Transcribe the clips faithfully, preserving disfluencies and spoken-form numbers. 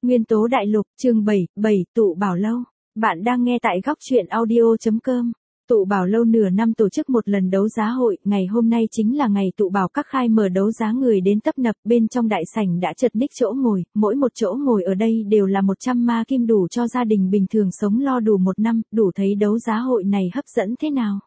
Nguyên tố đại lục, chương bảy, bảy, tụ bảo lâu. Bạn đang nghe tại góc truyện audio.com. Tụ bảo lâu nửa năm tổ chức một lần đấu giá hội, ngày hôm nay chính là ngày tụ bảo các khai mở đấu giá, người đến tấp nập, bên trong đại sảnh đã chật ních chỗ ngồi, mỗi một chỗ ngồi ở đây đều là một trăm ma kim đủ cho gia đình bình thường sống lo đủ một năm, đủ thấy đấu giá hội này hấp dẫn thế nào.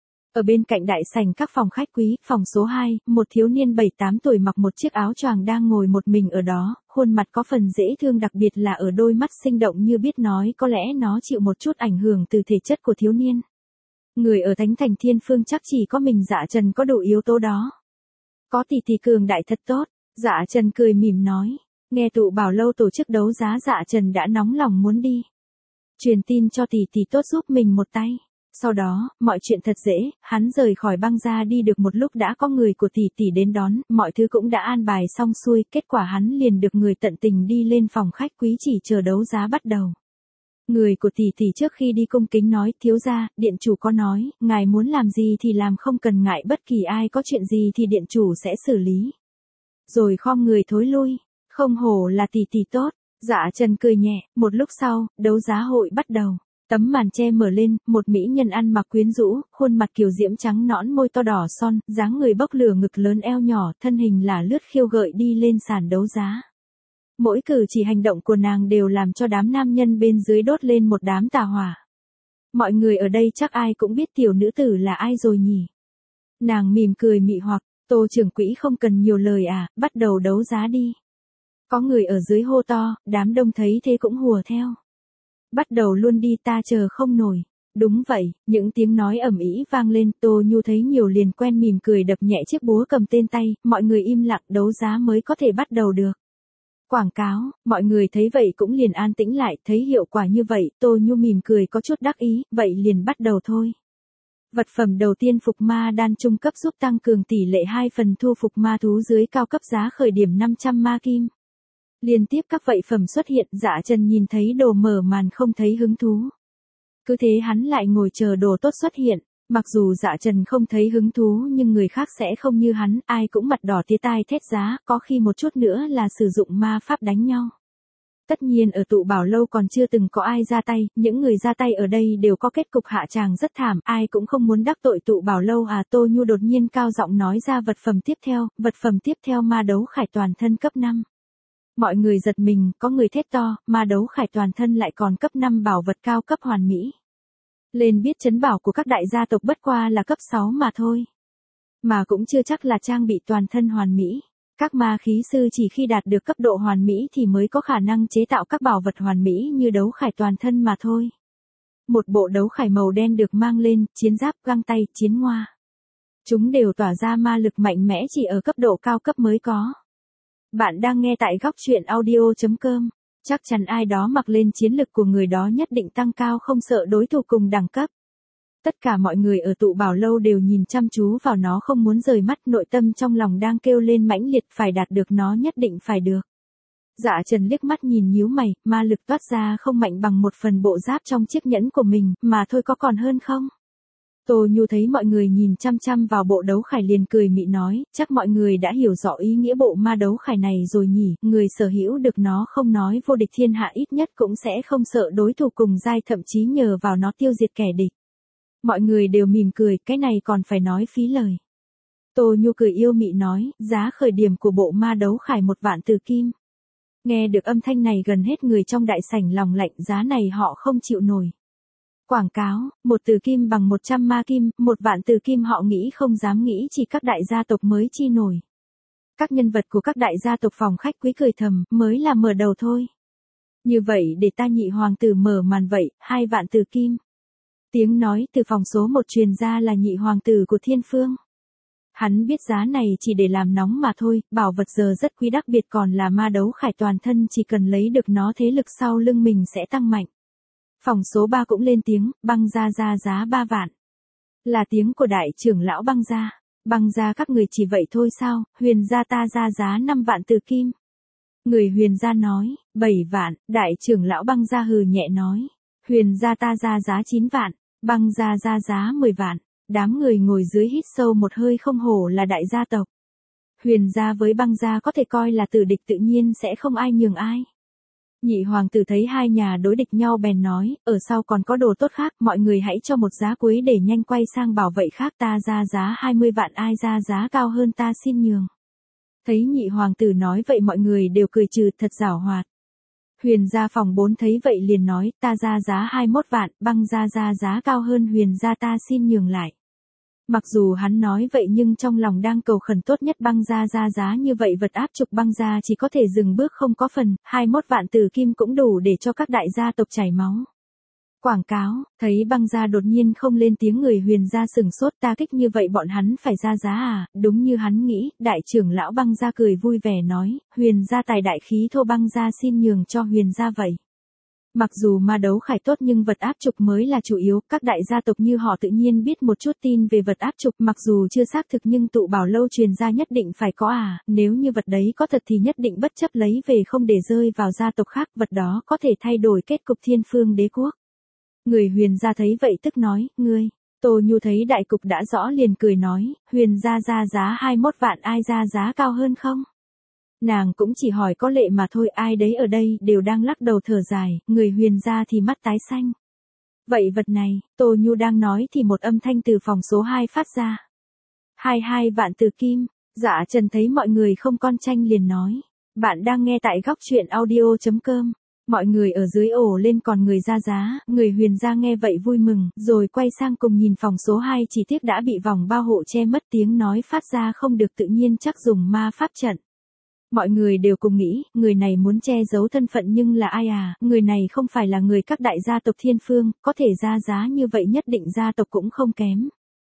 Ở bên cạnh đại sảnh các phòng khách quý, phòng số hai, một thiếu niên bảy tám tuổi mặc một chiếc áo choàng đang ngồi một mình ở đó, khuôn mặt có phần dễ thương, đặc biệt là ở đôi mắt sinh động như biết nói, có lẽ nó chịu một chút ảnh hưởng từ thể chất của thiếu niên. Người ở Thánh Thành Thiên Phương chắc chỉ có mình Dạ Trần có đủ yếu tố đó. Có tỷ tỷ cường đại thật tốt, Dạ Trần cười mỉm nói, nghe tụ bảo lâu tổ chức đấu giá Dạ Trần đã nóng lòng muốn đi. Truyền tin cho tỷ tỷ tốt giúp mình một tay. Sau đó, mọi chuyện thật dễ, hắn rời khỏi băng ra đi được một lúc đã có người của tỷ tỷ đến đón, mọi thứ cũng đã an bài xong xuôi, kết quả hắn liền được người tận tình đi lên phòng khách quý chỉ chờ đấu giá bắt đầu. Người của tỷ tỷ trước khi đi cung kính nói, thiếu gia, điện chủ có nói, ngài muốn làm gì thì làm, không cần ngại bất kỳ ai, có chuyện gì thì điện chủ sẽ xử lý. Rồi khom người thối lui, không hổ là tỷ tỷ tốt, Dạ Trần cười nhẹ, một lúc sau, đấu giá hội bắt đầu. Tấm màn che mở lên, một mỹ nhân ăn mặc quyến rũ, khuôn mặt kiều diễm trắng nõn, môi to đỏ son, dáng người bốc lửa, ngực lớn eo nhỏ, thân hình là lướt khiêu gợi đi lên sàn đấu giá. Mỗi cử chỉ hành động của nàng đều làm cho đám nam nhân bên dưới đốt lên một đám tà hỏa. Mọi người ở đây chắc ai cũng biết tiểu nữ tử là ai rồi nhỉ? Nàng mỉm cười mị hoặc, Tô trưởng quỹ không cần nhiều lời à, bắt đầu đấu giá đi. Có người ở dưới hô to, đám đông thấy thế cũng hùa theo. Bắt đầu luôn đi, ta chờ không nổi. Đúng vậy, những tiếng nói ầm ĩ vang lên, Tô Nhu thấy nhiều liền quen mỉm cười đập nhẹ chiếc búa cầm tên tay, mọi người im lặng, đấu giá mới có thể bắt đầu được. Quảng cáo, mọi người thấy vậy cũng liền an tĩnh lại, thấy hiệu quả như vậy, Tô Nhu mỉm cười có chút đắc ý, vậy liền bắt đầu thôi. Vật phẩm đầu tiên, phục ma đan trung cấp giúp tăng cường tỷ lệ hai phần thu phục ma thú dưới cao cấp, giá khởi điểm năm trăm ma kim. Liên tiếp các vậy phẩm xuất hiện, Dạ Trần nhìn thấy đồ mở màn không thấy hứng thú. Cứ thế hắn lại ngồi chờ đồ tốt xuất hiện, mặc dù Dạ Trần không thấy hứng thú nhưng người khác sẽ không như hắn, ai cũng mặt đỏ tía tai thét giá, có khi một chút nữa là sử dụng ma pháp đánh nhau. Tất nhiên ở tụ bảo lâu còn chưa từng có ai ra tay, những người ra tay ở đây đều có kết cục hạ tràng rất thảm, ai cũng không muốn đắc tội tụ bảo lâu à. Tô Nhu đột nhiên cao giọng nói ra vật phẩm tiếp theo, vật phẩm tiếp theo ma đấu khải toàn thân cấp năm. Mọi người giật mình, có người thét to, ma đấu khải toàn thân lại còn cấp năm, bảo vật cao cấp hoàn mỹ. Lên biết trấn bảo của các đại gia tộc bất qua là cấp sáu mà thôi. Mà cũng chưa chắc là trang bị toàn thân hoàn mỹ. Các ma khí sư chỉ khi đạt được cấp độ hoàn mỹ thì mới có khả năng chế tạo các bảo vật hoàn mỹ như đấu khải toàn thân mà thôi. Một bộ đấu khải màu đen được mang lên, chiến giáp, găng tay, chiến ngoa. Chúng đều tỏa ra ma lực mạnh mẽ chỉ ở cấp độ cao cấp mới có. Bạn đang nghe tại góc truyện audio.com. Chắc chắn ai đó mặc lên chiến lực của người đó nhất định tăng cao, không sợ đối thủ cùng đẳng cấp. Tất cả mọi người ở tụ bảo lâu đều nhìn chăm chú vào nó không muốn rời mắt, nội tâm trong lòng đang kêu lên mãnh liệt, phải đạt được nó, nhất định phải được. Dạ Trần liếc mắt nhìn nhíu mày, ma lực toát ra không mạnh bằng một phần bộ giáp trong chiếc nhẫn của mình, mà thôi có còn hơn không? Tô Nhu thấy mọi người nhìn chăm chăm vào bộ đấu khải liền cười mị nói, chắc mọi người đã hiểu rõ ý nghĩa bộ ma đấu khải này rồi nhỉ, người sở hữu được nó không nói vô địch thiên hạ ít nhất cũng sẽ không sợ đối thủ cùng giai, thậm chí nhờ vào nó tiêu diệt kẻ địch. Mọi người đều mỉm cười, cái này còn phải nói phí lời. Tô Nhu cười yêu mị nói, giá khởi điểm của bộ ma đấu khải một vạn từ kim. Nghe được âm thanh này gần hết người trong đại sảnh lòng lạnh, giá này họ không chịu nổi. Quảng cáo, một từ kim bằng một trăm ma kim, một vạn từ kim họ nghĩ không dám nghĩ, chỉ các đại gia tộc mới chi nổi. Các nhân vật của các đại gia tộc phòng khách quý cười thầm, mới là mở đầu thôi. Như vậy để ta nhị hoàng tử mở màn vậy, hai vạn từ kim. Tiếng nói từ phòng số một truyền ra là nhị hoàng tử của Thiên Phương. Hắn biết giá này chỉ để làm nóng mà thôi, bảo vật giờ rất quý, đặc biệt còn là ma đấu khải toàn thân, chỉ cần lấy được nó thế lực sau lưng mình sẽ tăng mạnh. Phòng số ba cũng lên tiếng, băng gia ra giá ba vạn. Là tiếng của đại trưởng lão băng gia. Băng gia các người chỉ vậy thôi sao, Huyền gia ta ra giá năm vạn từ kim. Người Huyền gia nói, bảy vạn, đại trưởng lão băng gia hừ nhẹ nói. Huyền gia ta ra giá chín vạn, băng gia ra giá mười vạn. Đám người ngồi dưới hít sâu một hơi, không hổ là đại gia tộc. Huyền gia với băng gia có thể coi là tử địch, tự nhiên sẽ không ai nhường ai. Nhị hoàng tử thấy hai nhà đối địch nhau bèn nói, ở sau còn có đồ tốt khác, mọi người hãy cho một giá cuối để nhanh quay sang bảo vậy khác, ta ra giá hai mươi vạn, ai ra giá cao hơn ta xin nhường. Thấy nhị hoàng tử nói vậy mọi người đều cười trừ, thật giảo hoạt. Huyền gia phòng bốn thấy vậy liền nói, ta ra giá hai mươi mốt vạn, băng gia ra giá cao hơn Huyền gia, ta xin nhường lại. Mặc dù hắn nói vậy nhưng trong lòng đang cầu khẩn tốt nhất băng gia ra giá như vậy vật áp trục băng gia chỉ có thể dừng bước không có phần, hai mươi mốt vạn tử kim cũng đủ để cho các đại gia tộc chảy máu. Quảng cáo, thấy băng gia đột nhiên không lên tiếng, người Huyền gia sừng sốt, ta kích như vậy bọn hắn phải ra giá à, đúng như hắn nghĩ, đại trưởng lão băng gia cười vui vẻ nói, Huyền gia tài đại khí thô, băng gia xin nhường cho Huyền gia vậy. Mặc dù ma đấu khải tốt nhưng vật áp trục mới là chủ yếu, các đại gia tộc như họ tự nhiên biết một chút tin về vật áp trục, mặc dù chưa xác thực nhưng tụ bảo lâu truyền ra nhất định phải có à, nếu như vật đấy có thật thì nhất định bất chấp lấy về không để rơi vào gia tộc khác, vật đó có thể thay đổi kết cục thiên phương đế quốc. Người Huyền gia thấy vậy tức nói, ngươi, Tô Nhu thấy đại cục đã rõ liền cười nói, Huyền gia ra giá hai mươi mốt vạn, ai ra giá cao hơn không? Nàng cũng chỉ hỏi có lệ mà thôi, ai đấy ở đây đều đang lắc đầu thở dài, người Huyền gia thì mắt tái xanh. Vậy vật này, Tô Nhu đang nói thì một âm thanh từ phòng số hai phát ra. hai mươi hai vạn tử kim, Dạ Trần thấy mọi người không con tranh liền nói, bạn đang nghe tại góc truyện audio chấm com. Mọi người ở dưới ổ lên còn người ra giá, người Huyền gia nghe vậy vui mừng, rồi quay sang cùng nhìn phòng số hai, chỉ tiếc đã bị vòng bao hộ che mất, tiếng nói phát ra không được tự nhiên, chắc dùng ma pháp trận. Mọi người đều cùng nghĩ, người này muốn che giấu thân phận nhưng là ai à, người này không phải là người các đại gia tộc thiên phương, có thể ra giá như vậy nhất định gia tộc cũng không kém.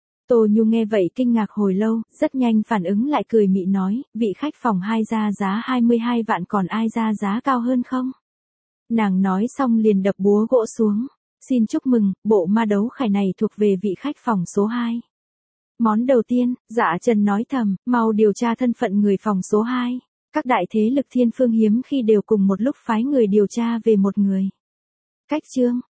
Tô Nhu nghe vậy kinh ngạc hồi lâu, rất nhanh phản ứng lại cười mị nói, vị khách phòng hai ra giá hai mươi hai vạn, còn ai ra giá cao hơn không? Nàng nói xong liền đập búa gỗ xuống. Xin chúc mừng, bộ ma đấu khải này thuộc về vị khách phòng số hai. Món đầu tiên, Dạ Trần nói thầm, mau điều tra thân phận người phòng số hai. Các đại thế lực thiên phương hiếm khi đều cùng một lúc phái người điều tra về một người. Cách chương